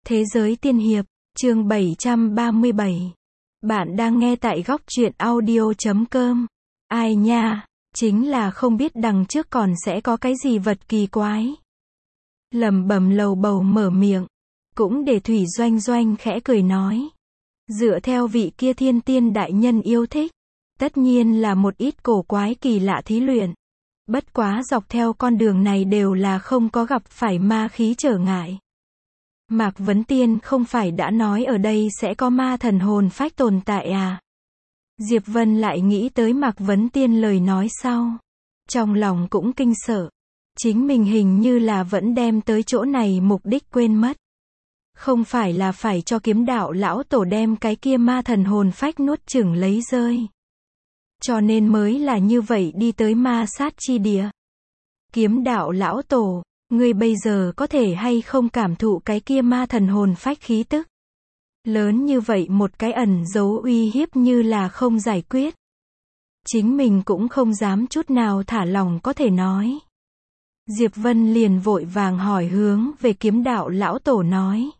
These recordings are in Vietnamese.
Thế giới tiên hiệp, chương 737. Bạn đang nghe tại góc truyện audio.com. Ai nha, chính là không biết đằng trước còn sẽ có cái gì vật kỳ quái. Lẩm bẩm lầu bầu mở miệng, cũng để Thủy Doanh Doanh khẽ cười nói. Dựa theo vị kia thiên tiên đại nhân yêu thích, tất nhiên là một ít cổ quái kỳ lạ thí luyện. Bất quá dọc theo con đường này đều là không có gặp phải ma khí trở ngại. Mạc Vấn Tiên không phải đã nói ở đây sẽ có ma thần hồn phách tồn tại à? Diệp Vân lại nghĩ tới Mạc Vấn Tiên lời nói sau. Trong lòng cũng kinh sợ. Chính mình hình như là vẫn đem tới chỗ này mục đích quên mất. Không phải là phải cho Kiếm Đạo lão tổ đem cái kia ma thần hồn phách nuốt chửng lấy rơi. Cho nên mới là như vậy đi tới ma sát chi địa. Kiếm Đạo lão tổ, ngươi bây giờ có thể hay không cảm thụ cái kia ma thần hồn phách khí tức? Lớn như vậy một cái ẩn dấu uy hiếp như là không giải quyết. Chính mình cũng không dám chút nào thả lòng có thể nói. Diệp Vân liền vội vàng hỏi hướng về Kiếm Đạo lão tổ nói.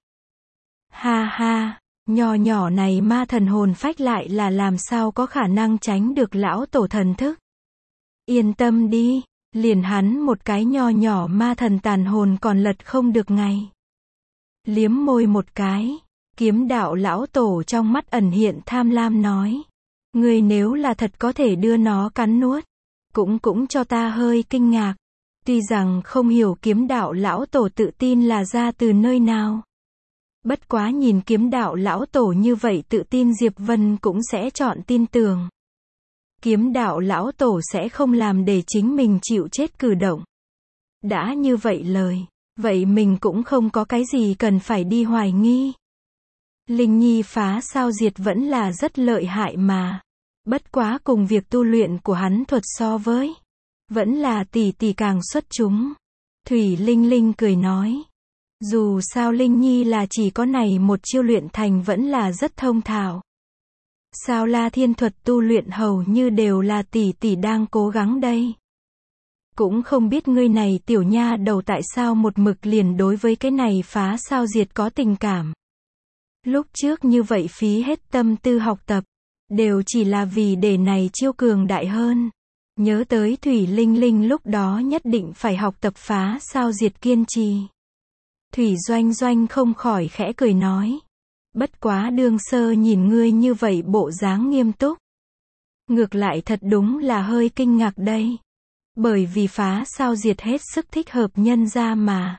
Ha ha, nho nhỏ này ma thần hồn phách lại là làm sao có khả năng tránh được lão tổ thần thức. Yên tâm đi. Liền hắn một cái nho nhỏ ma thần tàn hồn còn lật không được ngày. Liếm môi một cái, Kiếm Đạo lão tổ trong mắt ẩn hiện tham lam nói. Ngươi nếu là thật có thể đưa nó cắn nuốt, cũng cho ta hơi kinh ngạc. Tuy rằng không hiểu Kiếm Đạo lão tổ tự tin là ra từ nơi nào. Bất quá nhìn Kiếm Đạo lão tổ như vậy tự tin Diệp Vân cũng sẽ chọn tin tưởng. Kiếm Đạo lão tổ sẽ không làm để chính mình chịu chết cử động. Đã như vậy lời, vậy mình cũng không có cái gì cần phải đi hoài nghi. Linh Nhi phá sao diệt vẫn là rất lợi hại mà. Bất quá cùng việc tu luyện của hắn thuật so với, vẫn là tỷ tỷ càng xuất chúng. Thủy Linh Linh cười nói. Dù sao Linh Nhi là chỉ có này một chiêu luyện thành vẫn là rất thông thạo. Sao La Thiên thuật tu luyện hầu như đều là tỷ tỷ đang cố gắng đây. Cũng không biết ngươi này tiểu nha đầu tại sao một mực liền đối với cái này phá sao diệt có tình cảm. Lúc trước như vậy phí hết tâm tư học tập, đều chỉ là vì để này chiêu cường đại hơn. Nhớ tới Thủy Linh Linh lúc đó nhất định phải học tập phá sao diệt kiên trì. Thủy Doanh Doanh không khỏi khẽ cười nói. Bất quá đương sơ nhìn ngươi như vậy bộ dáng nghiêm túc. Ngược lại thật đúng là hơi kinh ngạc đây. Bởi vì phá sao diệt hết sức thích hợp nhân ra mà.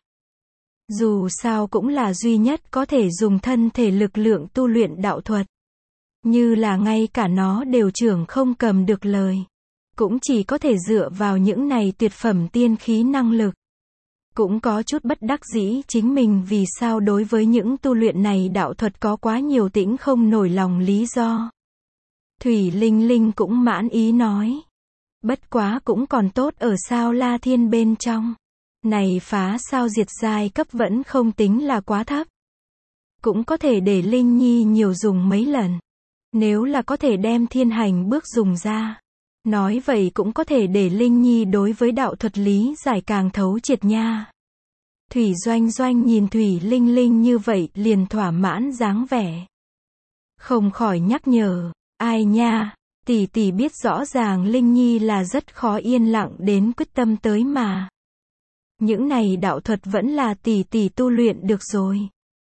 Dù sao cũng là duy nhất có thể dùng thân thể lực lượng tu luyện đạo thuật. Như là ngay cả nó đều trưởng không cầm được lời. Cũng chỉ có thể dựa vào những này tuyệt phẩm tiên khí năng lực. Cũng có chút bất đắc dĩ chính mình vì sao đối với những tu luyện này đạo thuật có quá nhiều tĩnh không nổi lòng lý do. Thủy Linh Linh cũng mãn ý nói. Bất quá cũng còn tốt ở sao La Thiên bên trong. Này phá sao diệt giai cấp vẫn không tính là quá thấp. Cũng có thể để Linh Nhi nhiều dùng mấy lần. Nếu là có thể đem thiên hành bước dùng ra. Nói vậy cũng có thể để Linh Nhi đối với đạo thuật lý giải càng thấu triệt nha. Thủy Doanh Doanh nhìn Thủy Linh Linh như vậy liền thỏa mãn dáng vẻ. Không khỏi nhắc nhở, ai nha, tỷ tỷ biết rõ ràng Linh Nhi là rất khó yên lặng đến quyết tâm tới mà. Những này đạo thuật vẫn là tỷ tỷ tu luyện được rồi.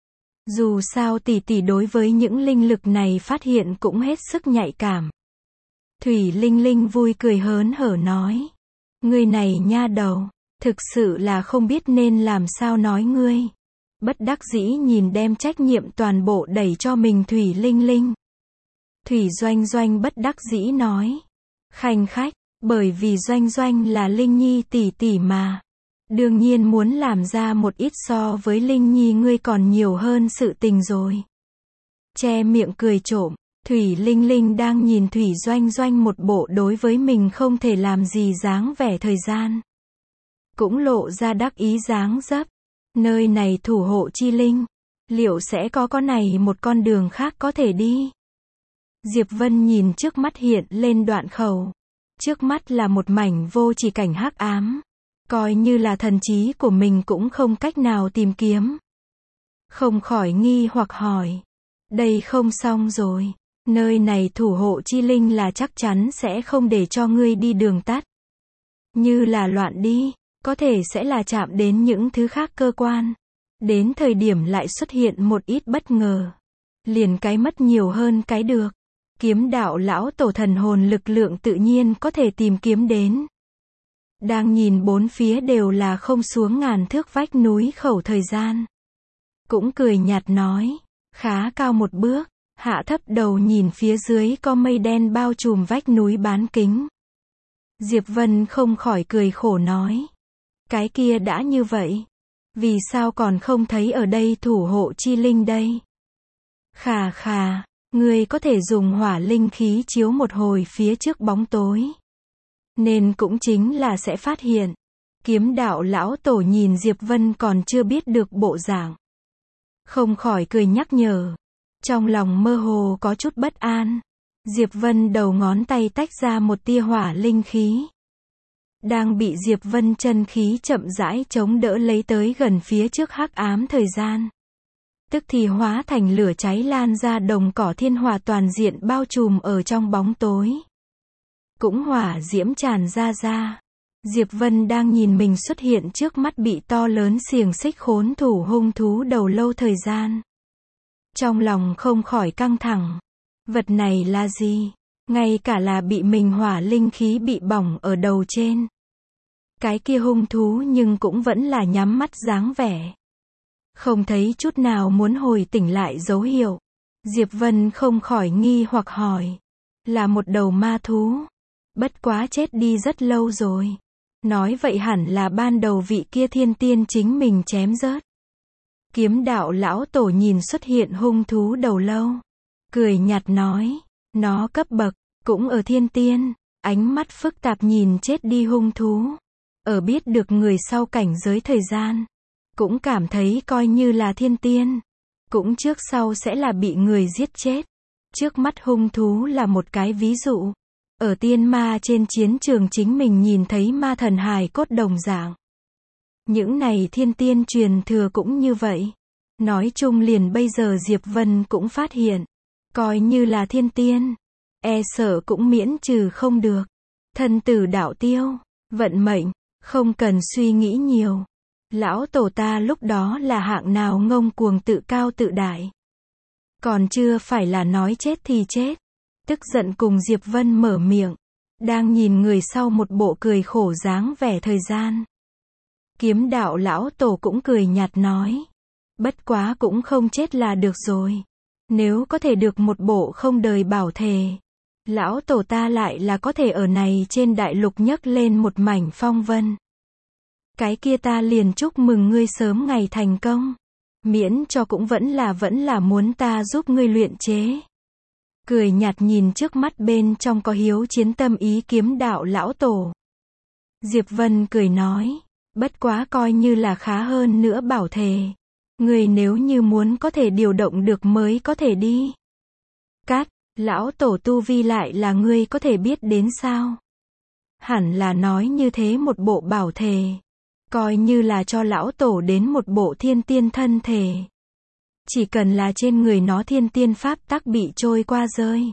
Dù sao tỷ tỷ đối với những linh lực này phát hiện cũng hết sức nhạy cảm. Thủy Linh Linh vui cười hớn hở nói. Ngươi này nha đầu, thực sự là không biết nên làm sao nói ngươi. Bất đắc dĩ nhìn đem trách nhiệm toàn bộ đẩy cho mình Thủy Linh Linh. Thủy Doanh Doanh bất đắc dĩ nói. Khanh khách, bởi vì Doanh Doanh là Linh Nhi tỷ tỷ mà. Đương nhiên muốn làm ra một ít so với Linh Nhi ngươi còn nhiều hơn sự tình rồi. Che miệng cười trộm. Thủy Linh Linh đang nhìn Thủy Doanh Doanh một bộ đối với mình không thể làm gì dáng vẻ thời gian. Cũng lộ ra đắc ý dáng dấp. Nơi này thủ hộ chi linh. Liệu sẽ có này một con đường khác có thể đi? Diệp Vân nhìn trước mắt hiện lên đoạn khẩu. Trước mắt là một mảnh vô chỉ cảnh hắc ám. Coi như là thần trí của mình cũng không cách nào tìm kiếm. Không khỏi nghi hoặc hỏi. Đây không xong rồi. Nơi này thủ hộ chi linh là chắc chắn sẽ không để cho ngươi đi đường tắt. Như là loạn đi, có thể sẽ là chạm đến những thứ khác cơ quan. Đến thời điểm lại xuất hiện một ít bất ngờ. Liền cái mất nhiều hơn cái được. Kiếm đạo lão tổ thần hồn lực lượng tự nhiên có thể tìm kiếm đến. Đang nhìn bốn phía đều là không xuống ngàn thước vách núi khẩu thời gian. Cũng cười nhạt nói, khá cao một bước, hạ thấp đầu nhìn phía dưới có mây đen bao trùm vách núi bán kính. Diệp Vân không khỏi cười khổ nói, cái kia đã như vậy, vì sao còn không thấy ở đây thủ hộ chi linh đây? Khà khà, ngươi có thể dùng hỏa linh khí chiếu một hồi phía trước bóng tối. Nên cũng chính là sẽ phát hiện. Kiếm đạo lão tổ nhìn Diệp Vân còn chưa biết được bộ dạng. Không khỏi cười nhắc nhở. Trong lòng mơ hồ có chút bất an. Diệp Vân đầu ngón tay tách ra một tia hỏa linh khí. Đang bị Diệp Vân chân khí chậm rãi chống đỡ lấy tới gần phía trước hắc ám thời gian. Tức thì hóa thành lửa cháy lan ra đồng cỏ thiên hỏa toàn diện bao trùm ở trong bóng tối. Cũng hỏa diễm tràn ra. Diệp Vân đang nhìn mình xuất hiện trước mắt bị to lớn xiềng xích khốn thủ hung thú đầu lâu thời gian. Trong lòng không khỏi căng thẳng. Vật này là gì? Ngay cả là bị mình hỏa linh khí bị bỏng ở đầu trên. Cái kia hung thú nhưng cũng vẫn là nhắm mắt dáng vẻ. Không thấy chút nào muốn hồi tỉnh lại dấu hiệu. Diệp Vân không khỏi nghi hoặc hỏi. Là một đầu ma thú. Bất quá chết đi rất lâu rồi. Nói vậy hẳn là ban đầu vị kia thiên tiên chính mình chém rớt. Kiếm đạo lão tổ nhìn xuất hiện hung thú đầu lâu. Cười nhạt nói. Nó cấp bậc, cũng ở thiên tiên. Ánh mắt phức tạp nhìn chết đi hung thú. Ở biết được người sau cảnh giới thời gian. Cũng cảm thấy coi như là thiên tiên. Cũng trước sau sẽ là bị người giết chết. Trước mắt hung thú là một cái ví dụ. Ở tiên ma trên chiến trường chính mình nhìn thấy ma thần hài cốt đồng dạng. Những này thiên tiên truyền thừa cũng như vậy. Nói chung liền bây giờ Diệp Vân cũng phát hiện. Coi như là thiên tiên. E sợ cũng miễn trừ không được. Thân tử đạo tiêu. Vận mệnh. Không cần suy nghĩ nhiều. Lão tổ ta lúc đó là hạng nào ngông cuồng tự cao tự đại. Còn chưa phải là nói chết thì chết. Tức giận cùng Diệp Vân mở miệng. Đang nhìn người sau một bộ cười khổ dáng vẻ thời gian. Kiếm đạo lão tổ cũng cười nhạt nói. Bất quá cũng không chết là được rồi. Nếu có thể được một bộ không đời bảo thề. Lão tổ ta lại là có thể ở này trên đại lục nhấc lên một mảnh phong vân. Cái kia ta liền chúc mừng ngươi sớm ngày thành công. Miễn cho cũng vẫn là muốn ta giúp ngươi luyện chế. Cười nhạt nhìn trước mắt bên trong có hiếu chiến tâm ý kiếm đạo lão tổ. Diệp Vân cười nói. Bất quá coi như là khá hơn nữa bảo thề. Ngươi nếu như muốn có thể điều động được mới có thể đi. Cát, lão tổ tu vi lại là ngươi có thể biết đến sao? Hẳn là nói như thế một bộ bảo thề. Coi như là cho lão tổ đến một bộ thiên tiên thân thể. Chỉ cần là trên người nó thiên tiên pháp tắc bị trôi qua rơi.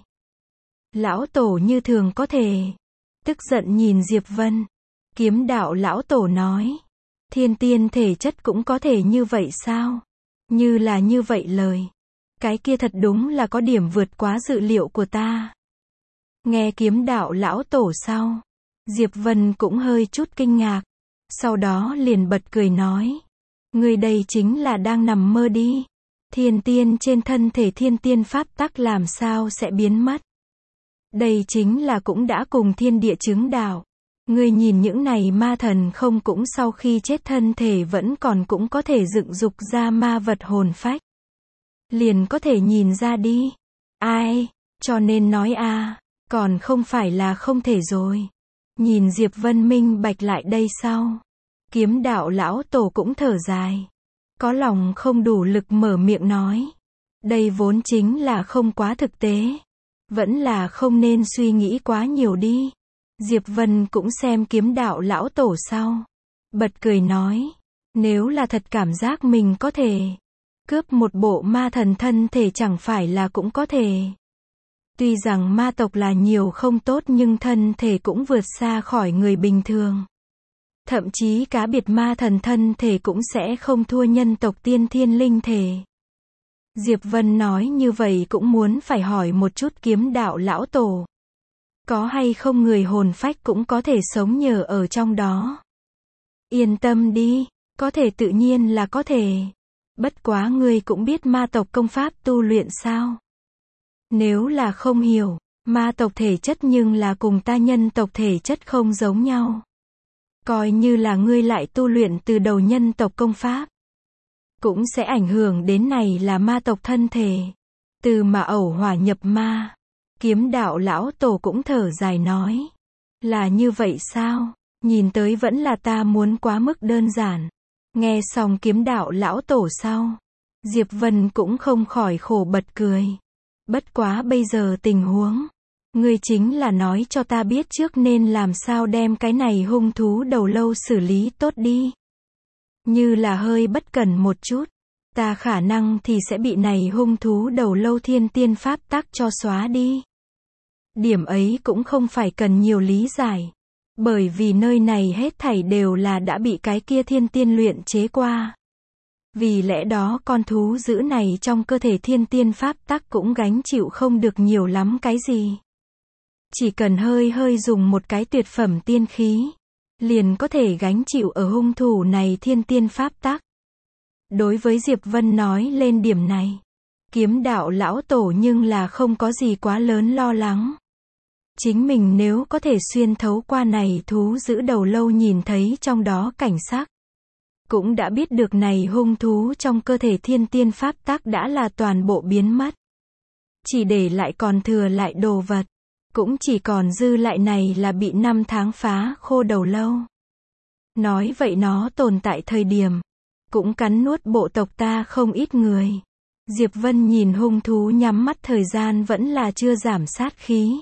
Lão tổ như thường có thể. Tức giận nhìn Diệp Vân. Kiếm đạo lão tổ nói. Thiên tiên thể chất cũng có thể như vậy sao? Như là như vậy lời. Cái kia thật đúng là có điểm vượt quá dự liệu của ta. Nghe kiếm đạo lão tổ sau. Diệp Vân cũng hơi chút kinh ngạc. Sau đó liền bật cười nói. Người đây chính là đang nằm mơ đi. Thiên tiên trên thân thể thiên tiên pháp tắc làm sao sẽ biến mất. Đây chính là cũng đã cùng thiên địa chứng đạo. Người nhìn những này ma thần không cũng sau khi chết thân thể vẫn còn cũng có thể dựng dục ra ma vật hồn phách. Liền có thể nhìn ra đi. Ai, cho nên nói còn không phải là không thể rồi. Nhìn Diệp Vân minh bạch lại đây sau. Kiếm đạo lão tổ cũng thở dài. Có lòng không đủ lực mở miệng nói. Đây vốn chính là không quá thực tế. Vẫn là không nên suy nghĩ quá nhiều đi. Diệp Vân cũng xem kiếm đạo lão tổ sau. Bật cười nói. Nếu là thật cảm giác mình có thể. Cướp một bộ ma thần thân thể chẳng phải là cũng có thể. Tuy rằng ma tộc là nhiều không tốt nhưng thân thể cũng vượt xa khỏi người bình thường. Thậm chí cá biệt ma thần thân thể cũng sẽ không thua nhân tộc tiên thiên linh thể. Diệp Vân nói như vậy cũng muốn phải hỏi một chút kiếm đạo lão tổ. Có hay không người hồn phách cũng có thể sống nhờ ở trong đó. Yên tâm đi, có thể tự nhiên là có thể. Bất quá ngươi cũng biết ma tộc công pháp tu luyện sao? Nếu là không hiểu, ma tộc thể chất nhưng là cùng ta nhân tộc thể chất không giống nhau. Coi như là ngươi lại tu luyện từ đầu nhân tộc công pháp, cũng sẽ ảnh hưởng đến này là ma tộc thân thể. Từ mà ẩu hỏa nhập ma. Kiếm đạo lão tổ cũng thở dài nói. Là như vậy sao? Nhìn tới vẫn là ta muốn quá mức đơn giản. Nghe xong kiếm đạo lão tổ sau, Diệp Vân cũng không khỏi khổ bật cười. Bất quá bây giờ tình huống, ngươi chính là nói cho ta biết trước nên làm sao đem cái này hung thú đầu lâu xử lý tốt đi. Như là hơi bất cẩn một chút, ta khả năng thì sẽ bị này hung thú đầu lâu thiên tiên pháp tắc cho xóa đi. Điểm ấy cũng không phải cần nhiều lý giải. Bởi vì nơi này hết thảy đều là đã bị cái kia thiên tiên luyện chế qua. Vì lẽ đó con thú dữ này trong cơ thể thiên tiên pháp tắc cũng gánh chịu không được nhiều lắm cái gì. Chỉ cần hơi dùng một cái tuyệt phẩm tiên khí, liền có thể gánh chịu ở hung thủ này thiên tiên pháp tắc. Đối với Diệp Vân nói lên điểm này, kiếm đạo lão tổ nhưng là không có gì quá lớn lo lắng. Chính mình nếu có thể xuyên thấu qua này thú giữ đầu lâu nhìn thấy trong đó cảnh sắc, cũng đã biết được này hung thú trong cơ thể thiên tiên pháp tắc đã là toàn bộ biến mất. Chỉ để lại còn thừa lại đồ vật, cũng chỉ còn dư lại này là bị 5 tháng phá khô đầu lâu. Nói vậy nó tồn tại thời điểm, cũng cắn nuốt bộ tộc ta không ít người. Diệp Vân nhìn hung thú nhắm mắt thời gian vẫn là chưa giảm sát khí.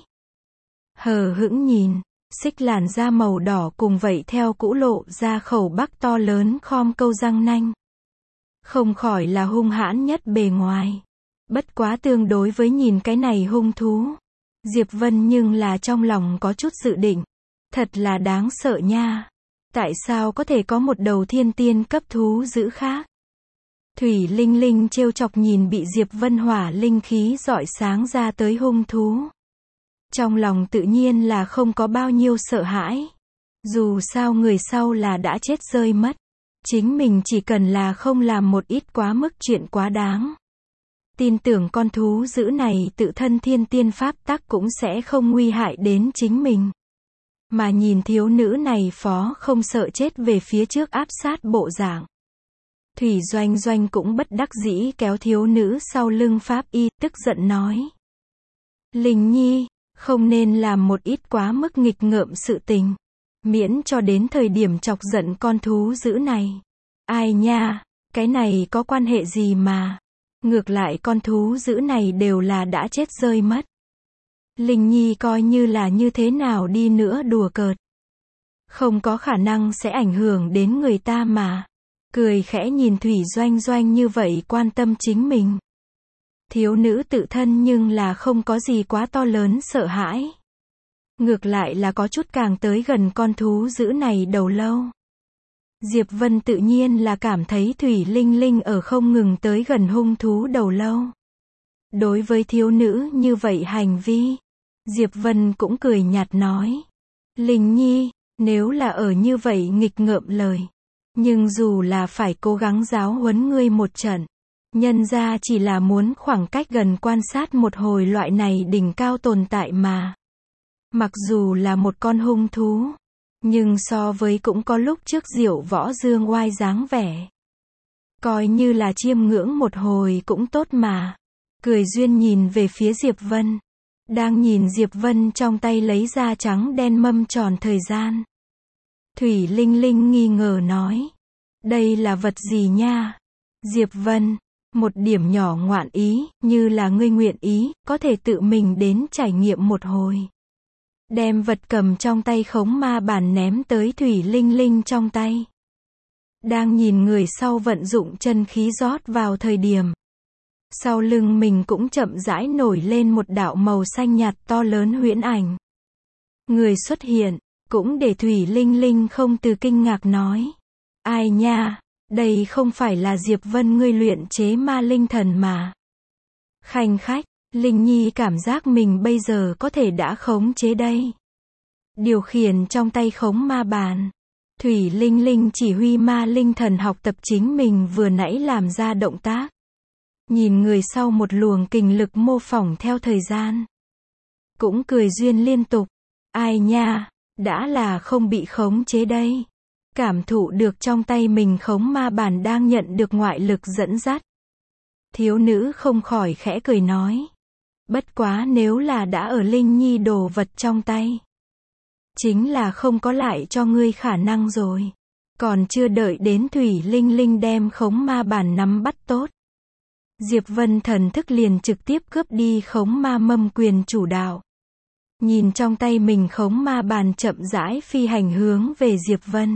Hờ hững nhìn, xích làn da màu đỏ cùng vậy theo cũ lộ ra khẩu bắc to lớn khom câu răng nanh. Không khỏi là hung hãn nhất bề ngoài. Bất quá tương đối với nhìn cái này hung thú, Diệp Vân nhưng là trong lòng có chút dự định. Thật là đáng sợ nha. Tại sao có thể có một đầu thiên tiên cấp thú dữ khác? Thủy Linh Linh trêu chọc nhìn bị Diệp Vân hỏa linh khí rọi sáng ra tới hung thú. Trong lòng tự nhiên là không có bao nhiêu sợ hãi. Dù sao người sau là đã chết rơi mất. Chính mình chỉ cần là không làm một ít quá mức chuyện quá đáng. Tin tưởng con thú dữ này tự thân thiên tiên pháp tắc cũng sẽ không nguy hại đến chính mình. Mà nhìn thiếu nữ này phó không sợ chết về phía trước áp sát bộ dạng. Thủy Doanh Doanh cũng bất đắc dĩ kéo thiếu nữ sau lưng pháp y, tức giận nói. Linh Nhi, không nên làm một ít quá mức nghịch ngợm sự tình. Miễn cho đến thời điểm chọc giận con thú dữ này. Ai nha, cái này có quan hệ gì mà. Ngược lại con thú dữ này đều là đã chết rơi mất. Linh Nhi coi như là như thế nào đi nữa đùa cợt. Không có khả năng sẽ ảnh hưởng đến người ta mà. Cười khẽ nhìn Thủy Doanh Doanh như vậy quan tâm chính mình. Thiếu nữ tự thân nhưng là không có gì quá to lớn sợ hãi. Ngược lại là có chút càng tới gần con thú dữ này đầu lâu. Diệp Vân tự nhiên là cảm thấy Thủy Linh Linh ở không ngừng tới gần hung thú đầu lâu. Đối với thiếu nữ như vậy hành vi, Diệp Vân cũng cười nhạt nói. Linh Nhi, nếu là ở như vậy nghịch ngợm lời. Nhưng dù là phải cố gắng giáo huấn ngươi một trận. Nhân ra chỉ là muốn khoảng cách gần quan sát một hồi loại này đỉnh cao tồn tại mà. Mặc dù là một con hung thú. Nhưng so với cũng có lúc trước Diệu Võ Dương oai dáng vẻ. Coi như là chiêm ngưỡng một hồi cũng tốt mà. Cười duyên nhìn về phía Diệp Vân. Đang nhìn Diệp Vân trong tay lấy ra trắng đen mâm tròn thời gian. Thủy Linh Linh nghi ngờ nói. Đây là vật gì nha? Diệp Vân, một điểm nhỏ ngoạn ý, như là ngươi nguyện ý, có thể tự mình đến trải nghiệm một hồi. Đem vật cầm trong tay khống ma bản ném tới Thủy Linh Linh trong tay. Đang nhìn người sau vận dụng chân khí rót vào thời điểm. Sau lưng mình cũng chậm rãi nổi lên một đạo màu xanh nhạt to lớn huyễn ảnh. Người xuất hiện, cũng để Thủy Linh Linh không từ kinh ngạc nói. Ai nha, đây không phải là Diệp Vân ngươi luyện chế ma linh thần mà. Khanh khách, Linh Nhi cảm giác mình bây giờ có thể đã khống chế đây. Điều khiển trong tay khống ma bàn. Thủy Linh Linh chỉ huy ma linh thần học tập chính mình vừa nãy làm ra động tác. Nhìn người sau một luồng kình lực mô phỏng theo thời gian. Cũng cười duyên liên tục. Ai nha, đã là không bị khống chế đây. Cảm thụ được trong tay mình khống ma bàn đang nhận được ngoại lực dẫn dắt. Thiếu nữ không khỏi khẽ cười nói. Bất quá nếu là đã ở Linh Nhi đồ vật trong tay. Chính là không có lại cho ngươi khả năng rồi. Còn chưa đợi đến Thủy Linh Linh đem khống ma bàn nắm bắt tốt. Diệp Vân thần thức liền trực tiếp cướp đi khống ma mâm quyền chủ đạo. Nhìn trong tay mình khống ma bàn chậm rãi phi hành hướng về Diệp Vân.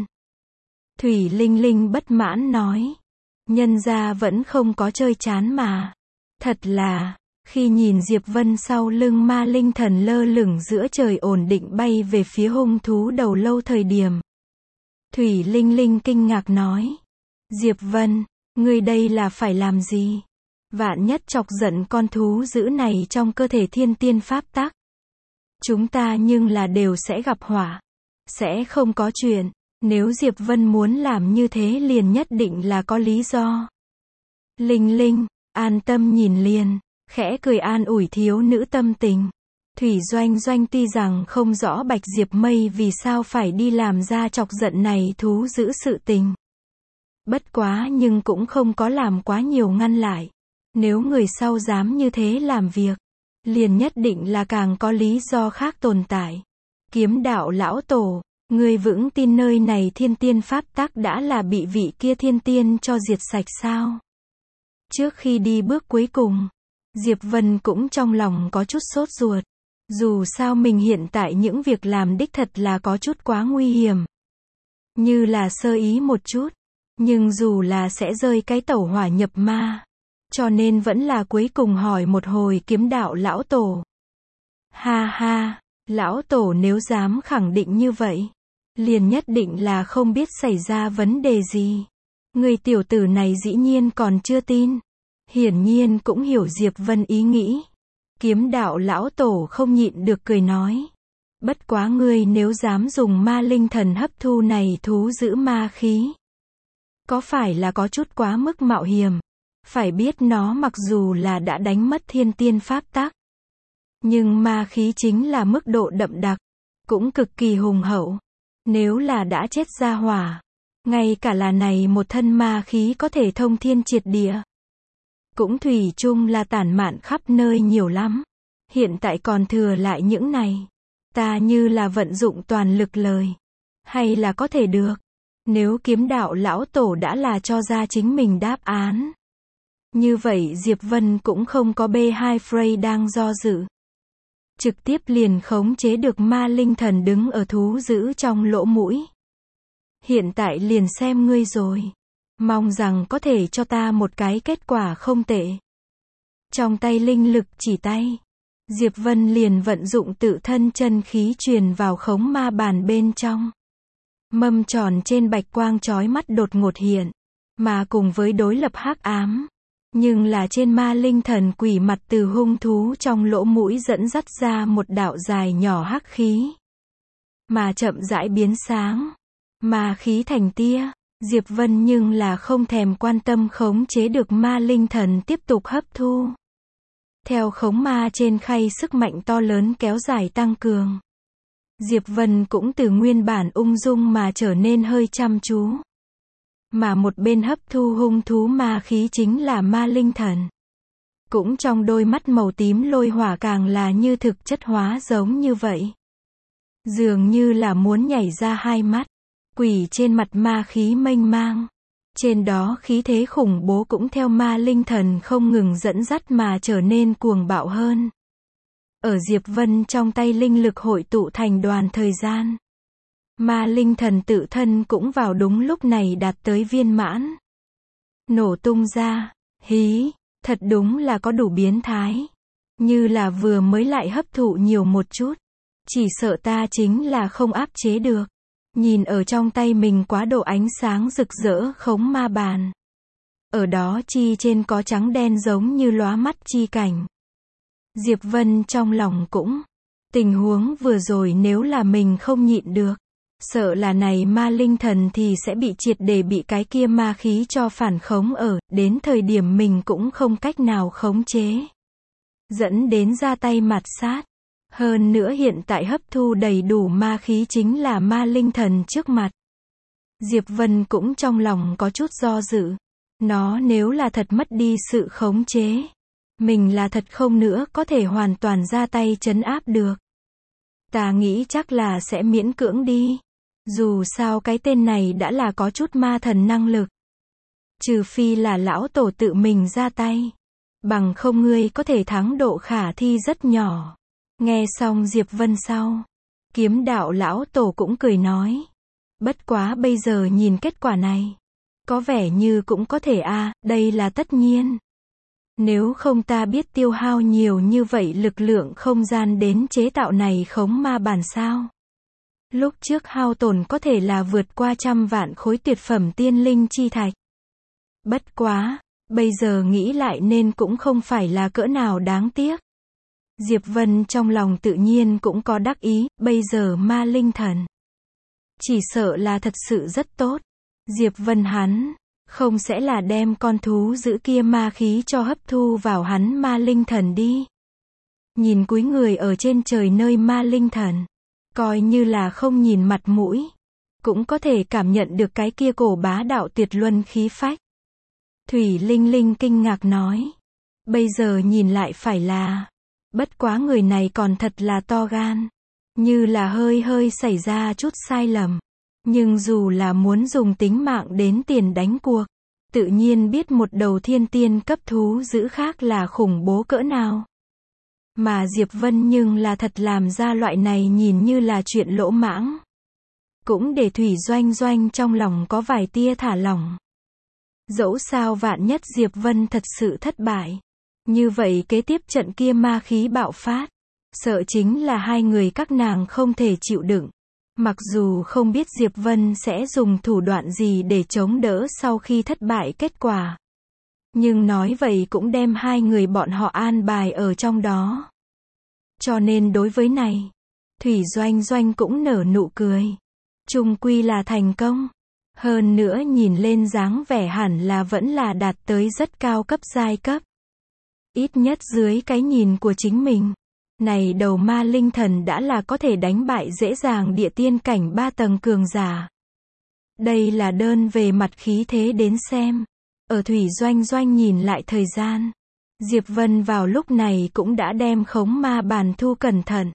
Thủy Linh Linh bất mãn nói. Nhân gia vẫn không có chơi chán mà. Thật là, khi nhìn Diệp Vân sau lưng ma linh thần lơ lửng giữa trời ổn định bay về phía hung thú đầu lâu thời điểm. Thủy Linh Linh kinh ngạc nói. Diệp Vân, ngươi đây là phải làm gì? Vạn nhất chọc giận con thú dữ này trong cơ thể thiên tiên pháp tắc. Chúng ta nhưng là đều sẽ gặp họa. Sẽ không có chuyện. Nếu Diệp Vân muốn làm như thế liền nhất định là có lý do. Linh Linh, an tâm nhìn liền. Khẽ cười an ủi thiếu nữ tâm tình. Thủy Doanh Doanh tuy rằng không rõ Bạch Diệp Mây vì sao phải đi làm ra chọc giận này thú giữ sự tình. Bất quá nhưng cũng không có làm quá nhiều ngăn lại. Nếu người sau dám như thế làm việc, liền nhất định là càng có lý do khác tồn tại. Kiếm đạo lão tổ, ngươi vững tin nơi này thiên tiên pháp tắc đã là bị vị kia thiên tiên cho diệt sạch sao? Trước khi đi bước cuối cùng, Diệp Vân cũng trong lòng có chút sốt ruột. Dù sao mình hiện tại những việc làm đích thật là có chút quá nguy hiểm. Như là sơ ý một chút. Nhưng dù là sẽ rơi cái tẩu hỏa nhập ma. Cho nên vẫn là cuối cùng hỏi một hồi kiếm đạo lão tổ. Ha ha, lão tổ nếu dám khẳng định như vậy. Liền nhất định là không biết xảy ra vấn đề gì. Người tiểu tử này dĩ nhiên còn chưa tin. Hiển nhiên cũng hiểu Diệp Vân ý nghĩ. Kiếm đạo lão tổ không nhịn được cười nói. Bất quá ngươi nếu dám dùng ma linh thần hấp thu này thú giữ ma khí. Có phải là có chút quá mức mạo hiểm? Phải biết nó mặc dù là đã đánh mất thiên tiên pháp tắc. Nhưng ma khí chính là mức độ đậm đặc. Cũng cực kỳ hùng hậu. Nếu là đã chết ra hỏa. Ngay cả là này một thân ma khí có thể thông thiên triệt địa. Cũng thủy chung là tản mạn khắp nơi nhiều lắm. Hiện tại còn thừa lại những này. Ta như là vận dụng toàn lực lời. Hay là có thể được. Nếu kiếm đạo lão tổ đã là cho ra chính mình đáp án. Như vậy Diệp Vân cũng không có B2 Frey đang do dự. Trực tiếp liền khống chế được ma linh thần đứng ở thú giữ trong lỗ mũi. Hiện tại liền xem ngươi rồi. Mong rằng có thể cho ta một cái kết quả không tệ. Trong tay linh lực chỉ tay. Diệp Vân liền vận dụng tự thân chân khí truyền vào khống ma bàn bên trong. Mâm tròn trên bạch quang chói mắt đột ngột hiện. Mà cùng với đối lập hắc ám. Nhưng là trên ma linh thần quỷ mặt từ hung thú trong lỗ mũi dẫn dắt ra một đạo dài nhỏ hắc khí. Mà chậm rãi biến sáng. Ma khí thành tia. Diệp Vân nhưng là không thèm quan tâm khống chế được ma linh thần tiếp tục hấp thu. Theo khống ma trên khay sức mạnh to lớn kéo dài tăng cường. Diệp Vân cũng từ nguyên bản ung dung mà trở nên hơi chăm chú. Mà một bên hấp thu hung thú ma khí chính là ma linh thần. Cũng trong đôi mắt màu tím lôi hỏa càng là như thực chất hóa giống như vậy. Dường như là muốn nhảy ra hai mắt. Quỷ trên mặt ma khí mênh mang. Trên đó khí thế khủng bố cũng theo ma linh thần không ngừng dẫn dắt mà trở nên cuồng bạo hơn. Ở Diệp Vân trong tay linh lực hội tụ thành đoàn thời gian. Ma linh thần tự thân cũng vào đúng lúc này đạt tới viên mãn. Nổ tung ra, hí, thật đúng là có đủ biến thái. Như là vừa mới lại hấp thụ nhiều một chút. Chỉ sợ ta chính là không áp chế được. Nhìn ở trong tay mình quá độ ánh sáng rực rỡ khống ma bàn. Ở đó chi trên có trắng đen giống như lóa mắt chi cảnh. Diệp Vân trong lòng cũng, tình huống vừa rồi nếu là mình không nhịn được, sợ là này ma linh thần thì sẽ bị triệt để bị cái kia ma khí cho phản khống đến thời điểm mình cũng không cách nào khống chế. Dẫn đến ra tay mạt sát. Hơn nữa hiện tại hấp thu đầy đủ ma khí chính là ma linh thần trước mặt. Diệp Vân cũng trong lòng có chút do dự. Nó nếu là thật mất đi sự khống chế, mình là thật không nữa có thể hoàn toàn ra tay trấn áp được. Ta nghĩ chắc là sẽ miễn cưỡng đi. Dù sao cái tên này đã là có chút ma thần năng lực. Trừ phi là lão tổ tự mình ra tay. Bằng không ngươi có thể thắng độ khả thi rất nhỏ. Nghe xong Diệp Vân sau, kiếm đạo lão tổ cũng cười nói. Bất quá bây giờ nhìn kết quả này, có vẻ như cũng có thể đây là tất nhiên. Nếu không ta biết tiêu hao nhiều như vậy lực lượng không gian đến chế tạo này khống ma bản sao. Lúc trước hao tổn có thể là vượt qua 100 vạn khối tuyệt phẩm tiên linh chi thạch. Bất quá, bây giờ nghĩ lại nên cũng không phải là cỡ nào đáng tiếc. Diệp Vân trong lòng tự nhiên cũng có đắc ý, bây giờ ma linh thần. Chỉ sợ là thật sự rất tốt. Diệp Vân hắn, không sẽ là đem con thú giữ kia ma khí cho hấp thu vào hắn ma linh thần đi. Nhìn cúi người ở trên trời nơi ma linh thần. Coi như là không nhìn mặt mũi. Cũng có thể cảm nhận được cái kia cổ bá đạo tuyệt luân khí phách. Thủy Linh Linh kinh ngạc nói. Bây giờ nhìn lại phải là. Bất quá người này còn thật là to gan. Như là hơi xảy ra chút sai lầm. Nhưng dù là muốn dùng tính mạng đến tiền đánh cuộc. Tự nhiên biết một đầu thiên tiên cấp thú dữ khác là khủng bố cỡ nào. Mà Diệp Vân nhưng là thật làm ra loại này nhìn như là chuyện lỗ mãng. Cũng để Thủy Doanh Doanh trong lòng có vài tia thả lỏng. Dẫu sao vạn nhất Diệp Vân thật sự thất bại. Như vậy kế tiếp trận kia ma khí bạo phát. Sợ chính là hai người các nàng không thể chịu đựng. Mặc dù không biết Diệp Vân sẽ dùng thủ đoạn gì để chống đỡ sau khi thất bại kết quả. Nhưng nói vậy cũng đem hai người bọn họ an bài ở trong đó. Cho nên đối với này, Thủy Doanh Doanh cũng nở nụ cười. Chung quy là thành công. Hơn nữa nhìn lên dáng vẻ hẳn là vẫn là đạt tới rất cao cấp giai cấp. Ít nhất dưới cái nhìn của chính mình. Này đầu ma linh thần đã là có thể đánh bại dễ dàng địa tiên cảnh 3 tầng cường giả. Đây là đơn về mặt khí thế đến xem. Ở Thủy Doanh Doanh nhìn lại thời gian. Diệp Vân vào lúc này cũng đã đem khống ma bàn thu cẩn thận.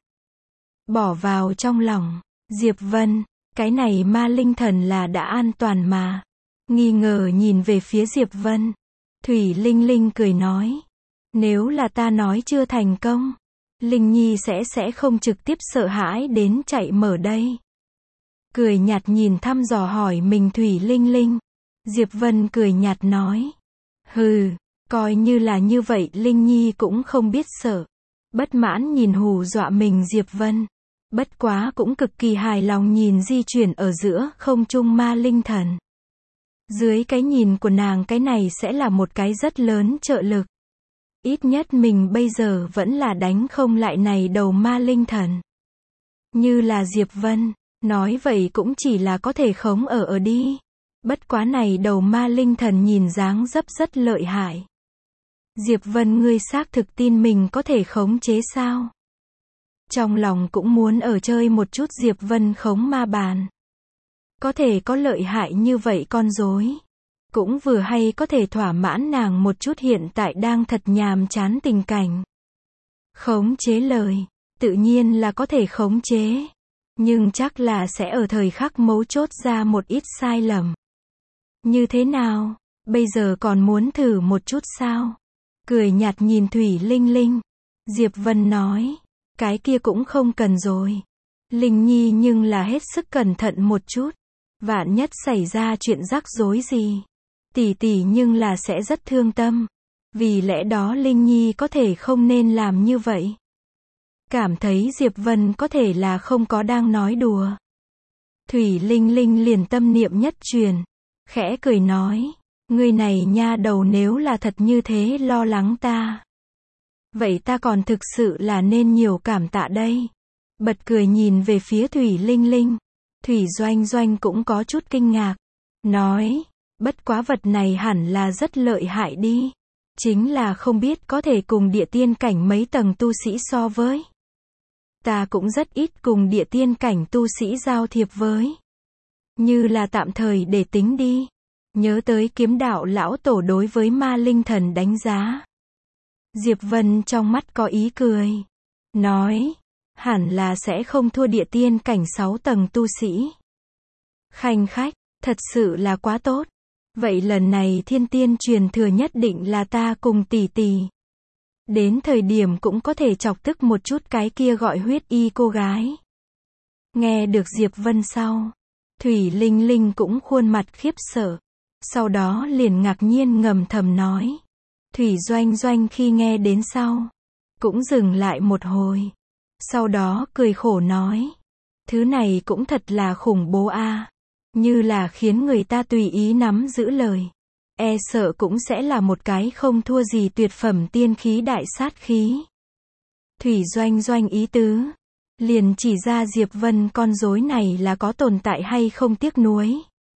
Bỏ vào trong lòng. Diệp Vân, cái này ma linh thần là đã an toàn mà. Nghi ngờ nhìn về phía Diệp Vân. Thủy Linh Linh cười nói. Nếu là ta nói chưa thành công. Linh Nhi sẽ không trực tiếp sợ hãi đến chạy mở đây. Cười nhạt nhìn thăm dò hỏi mình Thủy Linh Linh. Diệp Vân cười nhạt nói. Hừ, coi như là như vậy Linh Nhi cũng không biết sợ. Bất mãn nhìn hù dọa mình Diệp Vân. Bất quá cũng cực kỳ hài lòng nhìn di chuyển ở giữa không trung ma linh thần. Dưới cái nhìn của nàng cái này sẽ là một cái rất lớn trợ lực. Ít nhất mình bây giờ vẫn là đánh không lại này đầu ma linh thần. Như là Diệp Vân, nói vậy cũng chỉ là có thể khống ở đi. Bất quá này đầu ma linh thần nhìn dáng dấp rất lợi hại. Diệp Vân ngươi xác thực tin mình có thể khống chế sao? Trong lòng cũng muốn ở chơi một chút Diệp Vân khống ma bàn. Có thể có lợi hại như vậy con rối. Cũng vừa hay có thể thỏa mãn nàng một chút hiện tại đang thật nhàm chán tình cảnh. Khống chế lời, tự nhiên là có thể khống chế. Nhưng chắc là sẽ ở thời khắc mấu chốt ra một ít sai lầm. Như thế nào? Bây giờ còn muốn thử một chút sao? Cười nhạt nhìn Thủy Linh Linh. Diệp Vân nói. Cái kia cũng không cần rồi. Linh Nhi nhưng là hết sức cẩn thận một chút. Vạn nhất xảy ra chuyện rắc rối gì. Tỷ tỷ nhưng là sẽ rất thương tâm. Vì lẽ đó Linh Nhi có thể không nên làm như vậy. Cảm thấy Diệp Vân có thể là không có đang nói đùa. Thủy Linh Linh liền tâm niệm nhất truyền. Khẽ cười nói. Ngươi này nha đầu nếu là thật như thế lo lắng ta. Vậy ta còn thực sự là nên nhiều cảm tạ đây. Bật cười nhìn về phía Thủy Linh Linh. Thủy Doanh Doanh cũng có chút kinh ngạc. Nói. Bất quá vật này hẳn là rất lợi hại đi. Chính là không biết có thể cùng địa tiên cảnh mấy tầng tu sĩ so với. Ta cũng rất ít cùng địa tiên cảnh tu sĩ giao thiệp với. Như là tạm thời để tính đi. Nhớ tới kiếm đạo lão tổ đối với ma linh thần đánh giá. Diệp Vân trong mắt có ý cười. Nói. Hẳn là sẽ không thua địa tiên cảnh 6 tầng tu sĩ. Khanh khách, thật sự là quá tốt. Vậy lần này thiên tiên truyền thừa nhất định là ta cùng tỷ tỷ. Đến thời điểm cũng có thể chọc tức một chút cái kia gọi huyết y cô gái. Nghe được Diệp Vân sau. Thủy Linh Linh cũng khuôn mặt khiếp sợ. Sau đó liền ngạc nhiên ngầm thầm nói. Thủy Doanh Doanh khi nghe đến sau. Cũng dừng lại một hồi. Sau đó cười khổ nói. Thứ này cũng thật là khủng bố a. Như là khiến người ta tùy ý nắm giữ lời. E sợ cũng sẽ là một cái không thua gì tuyệt phẩm tiên khí đại sát khí. Thủy Doanh Doanh ý tứ. Liền chỉ ra Diệp Vân con rối này là có tồn tại hay không tiếc nuối.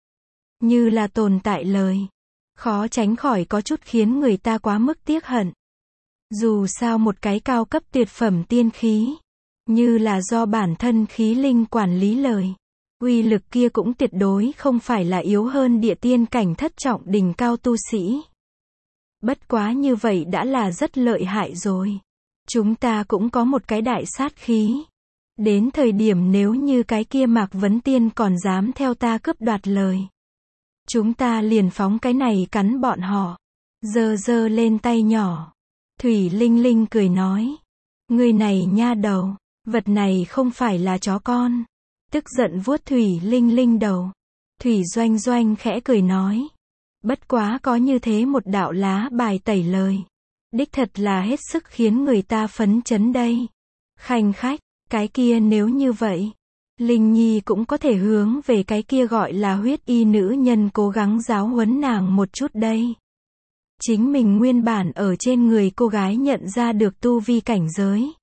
Như là tồn tại lời. Khó tránh khỏi có chút khiến người ta quá mức tiếc hận. Dù sao một cái cao cấp tuyệt phẩm tiên khí. Như là do bản thân khí linh quản lý lời. Uy lực kia cũng tuyệt đối không phải là yếu hơn địa tiên cảnh thất trọng đỉnh cao tu sĩ. Bất quá như vậy đã là rất lợi hại rồi. Chúng ta cũng có một cái đại sát khí. Đến thời điểm nếu như cái kia Mạc Vấn Tiên còn dám theo ta cướp đoạt lời. Chúng ta liền phóng cái này cắn bọn họ. Giơ giơ lên tay nhỏ. Thủy Linh Linh cười nói. Người này nha đầu. Vật này không phải là chó con. Tức giận vuốt Thủy Linh Linh đầu. Thủy Doanh Doanh khẽ cười nói. Bất quá có như thế một đạo lá bài tẩy lời. Đích thật là hết sức khiến người ta phấn chấn đây. Khanh khách, cái kia nếu như vậy. Linh Nhi cũng có thể hướng về cái kia gọi là huyết y nữ nhân cố gắng giáo huấn nàng một chút đây. Chính mình nguyên bản ở trên người cô gái nhận ra được tu vi cảnh giới.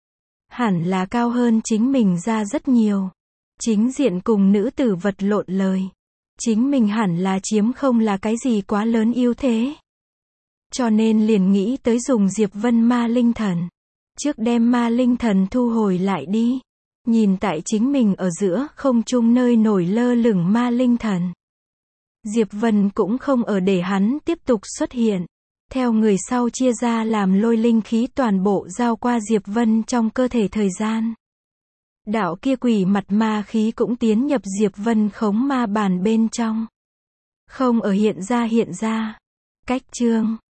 Hẳn là cao hơn chính mình ra rất nhiều. Chính diện cùng nữ tử vật lộn lời. Chính mình hẳn là chiếm không là cái gì quá lớn ưu thế. Cho nên liền nghĩ tới dùng Diệp Vân ma linh thần. Trước đem ma linh thần thu hồi lại đi. Nhìn tại chính mình ở giữa không trung nơi nổi lơ lửng ma linh thần. Diệp Vân cũng không ở để hắn tiếp tục xuất hiện. Theo người sau chia ra làm lôi linh khí toàn bộ giao qua Diệp Vân trong cơ thể thời gian. Đạo kia quỷ mặt ma khí cũng tiến nhập Diệp Vân khống ma bàn bên trong. Không ở hiện ra. Cách chương